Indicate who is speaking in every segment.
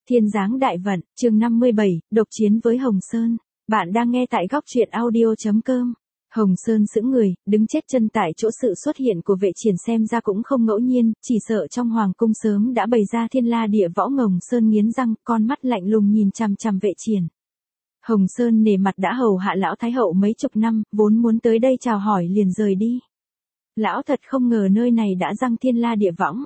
Speaker 1: Thiên Giáng Đại Vận, chương 57, độc chiến với Hồng Sơn. Bạn đang nghe tại góc truyện audio.com. Hồng Sơn sững người, đứng chết chân tại chỗ. Sự xuất hiện của Vệ Triển xem ra cũng không ngẫu nhiên, chỉ sợ trong hoàng cung sớm đã bày ra thiên la địa võng. Hồng Sơn nghiến răng, con mắt lạnh lùng nhìn chằm chằm Vệ Triển. Hồng Sơn nể mặt đã hầu hạ lão thái hậu mấy chục năm, vốn muốn tới đây chào hỏi liền rời đi. Lão thật không ngờ nơi này đã răng thiên la địa võng.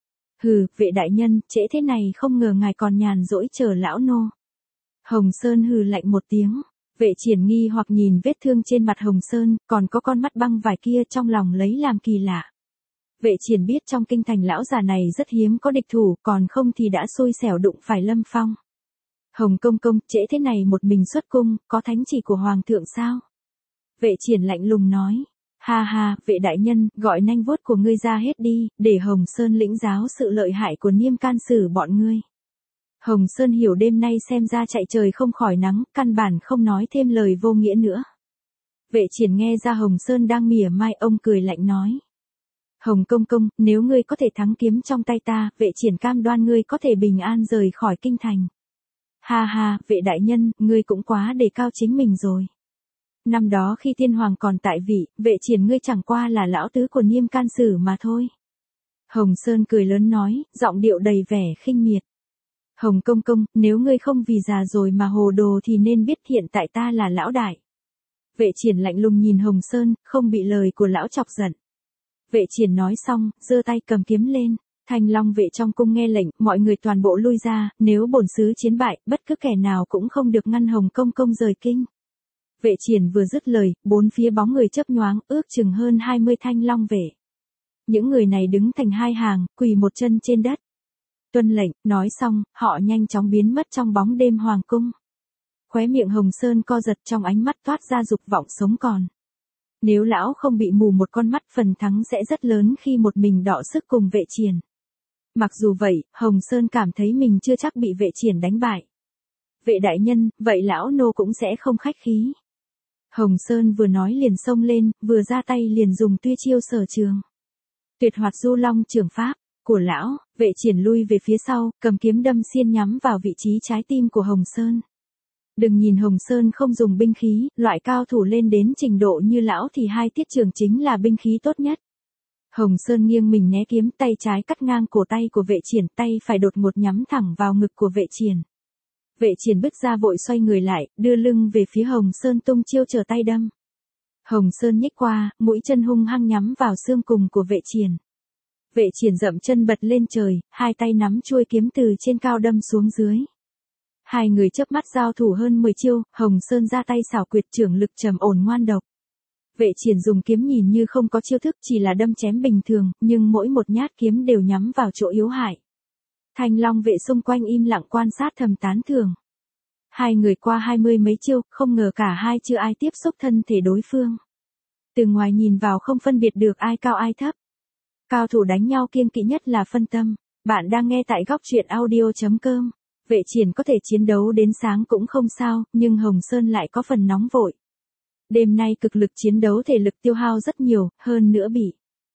Speaker 1: Hừ, Vệ đại nhân, trễ thế này không ngờ ngài còn nhàn rỗi chờ lão nô. Hồng Sơn hừ lạnh một tiếng. Vệ Triển nghi hoặc nhìn vết thương trên mặt Hồng Sơn, còn có con mắt băng vải kia, trong lòng lấy làm kỳ lạ. Vệ Triển biết trong kinh thành lão già này rất hiếm có địch thủ, còn không thì đã xui xẻo đụng phải Lâm Phong. Hồng công công, trễ thế này một mình xuất cung, có thánh chỉ của hoàng thượng sao? Vệ Triển lạnh lùng nói. Ha ha, Vệ đại nhân, gọi nanh vuốt của ngươi ra hết đi, để Hồng Sơn lĩnh giáo sự lợi hại của Niêm Can Sử bọn ngươi. Hồng Sơn hiểu đêm nay xem ra chạy trời không khỏi nắng, căn bản không nói thêm lời vô nghĩa nữa. Vệ Triển nghe ra Hồng Sơn đang mỉa mai, ông cười lạnh nói. Hồng công công, nếu ngươi có thể thắng kiếm trong tay ta, Vệ Triển cam đoan ngươi có thể bình an rời khỏi kinh thành. Ha ha, Vệ đại nhân, ngươi cũng quá đề cao chính mình rồi. Năm đó khi tiên hoàng còn tại vị, Vệ Triển ngươi chẳng qua là lão tứ của Niêm Can Sử mà thôi. Hồng Sơn cười lớn nói, giọng điệu đầy vẻ khinh miệt. Hồng công công, nếu ngươi không vì già rồi mà hồ đồ thì nên biết hiện tại ta là lão đại. Vệ Triển lạnh lùng nhìn Hồng Sơn, không bị lời của lão chọc giận. Vệ Triển nói xong, giơ tay cầm kiếm lên. Thanh Long vệ trong cung nghe lệnh, mọi người toàn bộ lui ra, nếu bổn sứ chiến bại, bất cứ kẻ nào cũng không được ngăn Hồng công công rời kinh. Vệ Triển vừa dứt lời, bốn phía bóng người chớp nhoáng, ước chừng hơn 20 Thanh Long vệ. Những người này đứng thành hai hàng, quỳ một chân trên đất. Tuân lệnh, nói xong, họ nhanh chóng biến mất trong bóng đêm hoàng cung. Khóe miệng Hồng Sơn co giật, trong ánh mắt toát ra dục vọng sống còn. Nếu lão không bị mù một con mắt, phần thắng sẽ rất lớn khi một mình đọ sức cùng Vệ Triển. Mặc dù vậy, Hồng Sơn cảm thấy mình chưa chắc bị Vệ Triển đánh bại. Vệ đại nhân, vậy lão nô cũng sẽ không khách khí. Hồng Sơn vừa nói liền xông lên, vừa ra tay liền dùng tuyệt chiêu sở trường. Tuyệt hoạt du long trường pháp của lão. Vệ Triển lui về phía sau, cầm kiếm đâm xiên nhắm vào vị trí trái tim của Hồng Sơn. Đừng nhìn Hồng Sơn không dùng binh khí, loại cao thủ lên đến trình độ như lão thì hai tiết trường chính là binh khí tốt nhất. Hồng Sơn nghiêng mình né kiếm, tay trái cắt ngang cổ tay của Vệ Triển, tay phải đột ngột nhắm thẳng vào ngực của Vệ Triển. Vệ Triển bứt ra vội xoay người lại, đưa lưng về phía Hồng Sơn tung chiêu trở tay đâm. Hồng Sơn nhích qua, mũi chân hung hăng nhắm vào xương cùng của Vệ Triển. Vệ Triển dậm chân bật lên trời, hai tay nắm chuôi kiếm từ trên cao đâm xuống dưới. Hai người chớp mắt giao thủ hơn 10 chiêu, Hồng Sơn ra tay xảo quyệt, trưởng lực trầm ổn ngoan độc. Vệ Triển dùng kiếm nhìn như không có chiêu thức, chỉ là đâm chém bình thường, nhưng mỗi một nhát kiếm đều nhắm vào chỗ yếu hại. Thanh Long vệ xung quanh im lặng quan sát thầm tán thưởng. Hai người qua 20 mấy chiêu, không ngờ cả hai chưa ai tiếp xúc thân thể đối phương. Từ ngoài nhìn vào không phân biệt được ai cao ai thấp. Cao thủ đánh nhau kiêng kỵ nhất là phân tâm. Bạn đang nghe tại góc truyện audio.com. Vệ Triển có thể chiến đấu đến sáng cũng không sao, nhưng Hồng Sơn lại có phần nóng vội. Đêm nay cực lực chiến đấu, thể lực tiêu hao rất nhiều, hơn nữa bị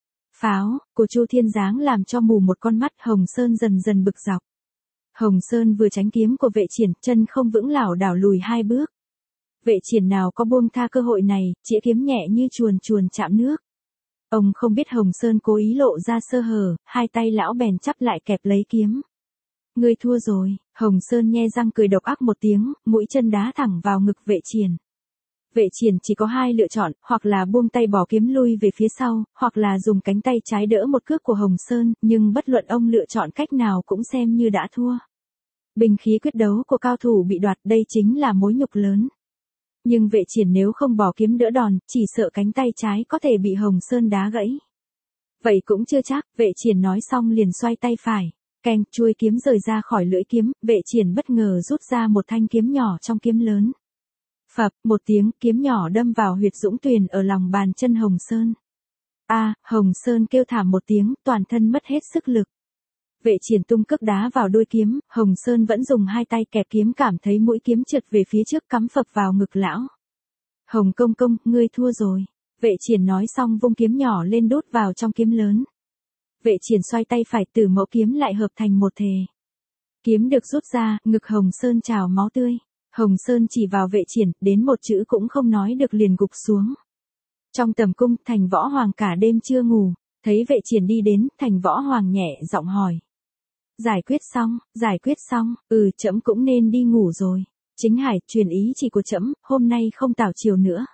Speaker 1: pháo của Chu Thiên Giáng làm cho mù một con mắt. Hồng Sơn dần dần bực dọc. Hồng Sơn vừa tránh kiếm của Vệ Triển, chân không vững lảo đảo lùi hai bước. Vệ Triển nào có buông tha cơ hội này, chĩa kiếm nhẹ như chuồn chuồn chạm nước. Ông không biết Hồng Sơn cố ý lộ ra sơ hở, hai tay lão bèn chắp lại kẹp lấy kiếm. Ngươi thua rồi. Hồng Sơn nhe răng cười độc ác một tiếng, mũi chân đá thẳng vào ngực Vệ Triển. Vệ Triển chỉ có hai lựa chọn, hoặc là buông tay bỏ kiếm lui về phía sau, hoặc là dùng cánh tay trái đỡ một cước của Hồng Sơn, nhưng bất luận ông lựa chọn cách nào cũng xem như đã thua. Binh khí quyết đấu của cao thủ bị đoạt, đây chính là mối nhục lớn. Nhưng Vệ Triển nếu không bỏ kiếm đỡ đòn, chỉ sợ cánh tay trái có thể bị Hồng Sơn đá gãy. Vậy cũng chưa chắc. Vệ Triển nói xong liền xoay tay phải. Keng, chuôi kiếm rời ra khỏi lưỡi kiếm, Vệ Triển bất ngờ rút ra một thanh kiếm nhỏ trong kiếm lớn. Phập, một tiếng, kiếm nhỏ đâm vào huyệt dũng tuyền ở lòng bàn chân Hồng Sơn. Hồng Sơn kêu thảm một tiếng, toàn thân mất hết sức lực. Vệ Triển tung cước đá vào đuôi kiếm, Hồng Sơn vẫn dùng hai tay kẹp kiếm, cảm thấy mũi kiếm trượt về phía trước cắm phập vào ngực lão. Hồng công công, ngươi thua rồi. Vệ Triển nói xong vung kiếm nhỏ lên đút vào trong kiếm lớn. Vệ Triển xoay tay phải, Tử Mẫu kiếm lại hợp thành một thể. Kiếm được rút ra, ngực Hồng Sơn trào máu tươi. Hồng Sơn chỉ vào Vệ Triển, đến một chữ cũng không nói được liền gục xuống. Trong tầm cung, Thành Võ Hoàng cả đêm chưa ngủ, thấy Vệ Triển đi đến, Thành Võ Hoàng nhẹ giọng hỏi. Giải quyết xong, trẫm cũng nên đi ngủ rồi. Chính Hải, truyền ý chỉ của trẫm, hôm nay không tảo triều nữa.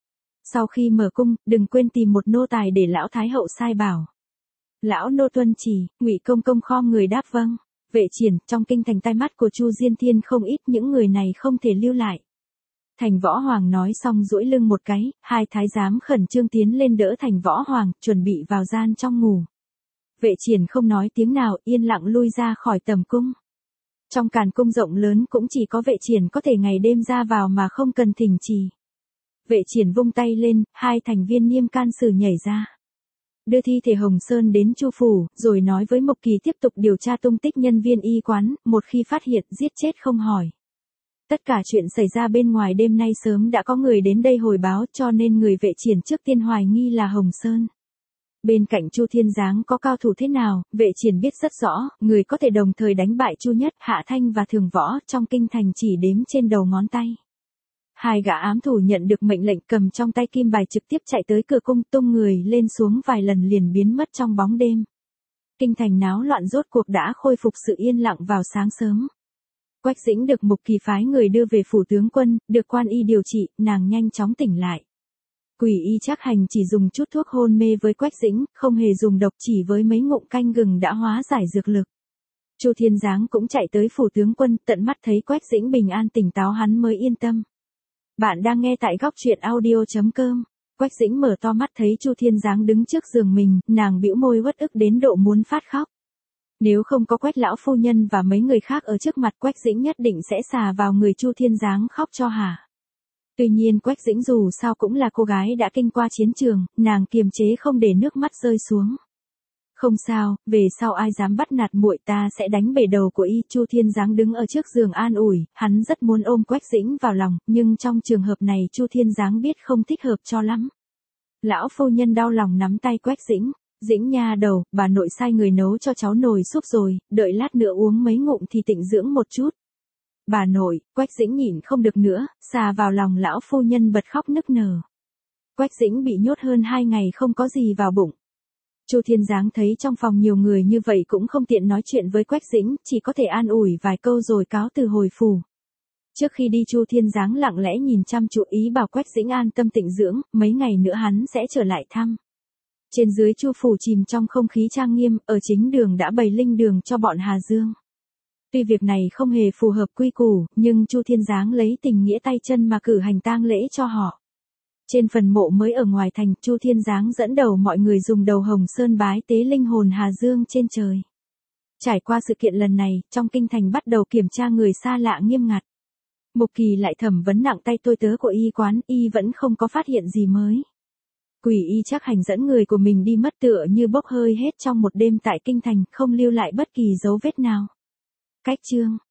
Speaker 1: Sau khi mở cung, đừng quên tìm một nô tài để lão thái hậu sai bảo. Lão nô tuân chỉ, Ngụy công công khom người đáp vâng. Vệ Triển, trong kinh thành tai mắt của Chu Diên Thiên không ít, những người này không thể lưu lại. Thành Võ Hoàng nói xong duỗi lưng một cái, hai thái giám khẩn trương tiến lên đỡ Thành Võ Hoàng, chuẩn bị vào gian trong ngủ. Vệ Triển không nói tiếng nào, yên lặng lui ra khỏi tầm cung. Trong càn cung rộng lớn cũng chỉ có Vệ Triển có thể ngày đêm ra vào mà không cần thỉnh trì. Vệ Triển vung tay lên, hai thành viên Niêm Can Sử nhảy ra. Đưa thi thể Hồng Sơn đến Chu phủ, rồi nói với Mộc Kỳ tiếp tục điều tra tung tích nhân viên y quán, một khi phát hiện giết chết không hỏi. Tất cả chuyện xảy ra bên ngoài đêm nay sớm đã có người đến đây hồi báo, cho nên người Vệ Triển trước tiên hoài nghi là Hồng Sơn. Bên cạnh Chu Thiên Giáng có cao thủ thế nào, Vệ Triển biết rất rõ, người có thể đồng thời đánh bại Chu Nhất, Hạ Thanh và Thường Võ trong kinh thành chỉ đếm trên đầu ngón tay. Hai gã ám thủ nhận được mệnh lệnh cầm trong tay kim bài trực tiếp chạy tới cửa cung, tung người lên xuống vài lần liền biến mất trong bóng đêm. Kinh thành náo loạn rốt cuộc đã khôi phục sự yên lặng vào sáng sớm. Quách Dĩnh được Mục Kỳ phái người đưa về phủ tướng quân, được quan y điều trị, nàng nhanh chóng tỉnh lại. Quỷ y Trác Hành chỉ dùng chút thuốc hôn mê với Quách Dĩnh, không hề dùng độc, chỉ với mấy ngụm canh gừng đã hóa giải dược lực. Chu Thiên Giáng cũng chạy tới phủ tướng quân, tận mắt thấy Quách Dĩnh bình an tỉnh táo hắn mới yên tâm. Bạn đang nghe tại góc truyện audio.com. Quách Dĩnh mở to mắt thấy Chu Thiên Giáng đứng trước giường mình, nàng bĩu môi uất ức đến độ muốn phát khóc. Nếu không có Quách lão phu nhân và mấy người khác ở trước mặt, Quách Dĩnh nhất định sẽ xà vào người Chu Thiên Giáng khóc cho hả. Tuy nhiên Quách Dĩnh dù sao cũng là cô gái đã kinh qua chiến trường, nàng kiềm chế không để nước mắt rơi xuống. Không sao, về sau ai dám bắt nạt muội ta sẽ đánh bể đầu của y. Chu Thiên Giáng đứng ở trước giường an ủi, hắn rất muốn ôm Quách Dĩnh vào lòng, nhưng trong trường hợp này Chu Thiên Giáng biết không thích hợp cho lắm. Lão phu nhân đau lòng nắm tay Quách Dĩnh. Dĩnh nha đầu, bà nội sai người nấu cho cháu nồi súp rồi, đợi lát nữa uống mấy ngụm thì tịnh dưỡng một chút. Bà nội, Quách Dĩnh nhịn không được nữa, xà vào lòng lão phu nhân bật khóc nức nở. Quách Dĩnh bị nhốt hơn 2 ngày không có gì vào bụng. Chu Thiên Giáng thấy trong phòng nhiều người như vậy cũng không tiện nói chuyện với Quách Dĩnh, chỉ có thể an ủi vài câu rồi cáo từ hồi phủ. Trước khi đi Chu Thiên Giáng lặng lẽ nhìn chăm chú ý bảo Quách Dĩnh an tâm tịnh dưỡng, mấy ngày nữa hắn sẽ trở lại thăm. Trên dưới Chu phủ chìm trong không khí trang nghiêm, ở chính đường đã bày linh đường cho bọn Hà Dương. Tuy việc này không hề phù hợp quy củ, nhưng Chu Thiên Giáng lấy tình nghĩa tay chân mà cử hành tang lễ cho họ. Trên phần mộ mới ở ngoài thành, Chu Thiên Giáng dẫn đầu mọi người dùng đầu Hồng Sơn bái tế linh hồn Hà Dương trên trời. Trải qua sự kiện lần này, trong kinh thành bắt đầu kiểm tra người xa lạ nghiêm ngặt. Mục Kỳ lại thẩm vấn nặng tay tôi tớ của y quán, y vẫn không có phát hiện gì mới. Quỷ y Trác Hành dẫn người của mình đi mất tựa như bốc hơi hết trong một đêm tại kinh thành, không lưu lại bất kỳ dấu vết nào. Cách chương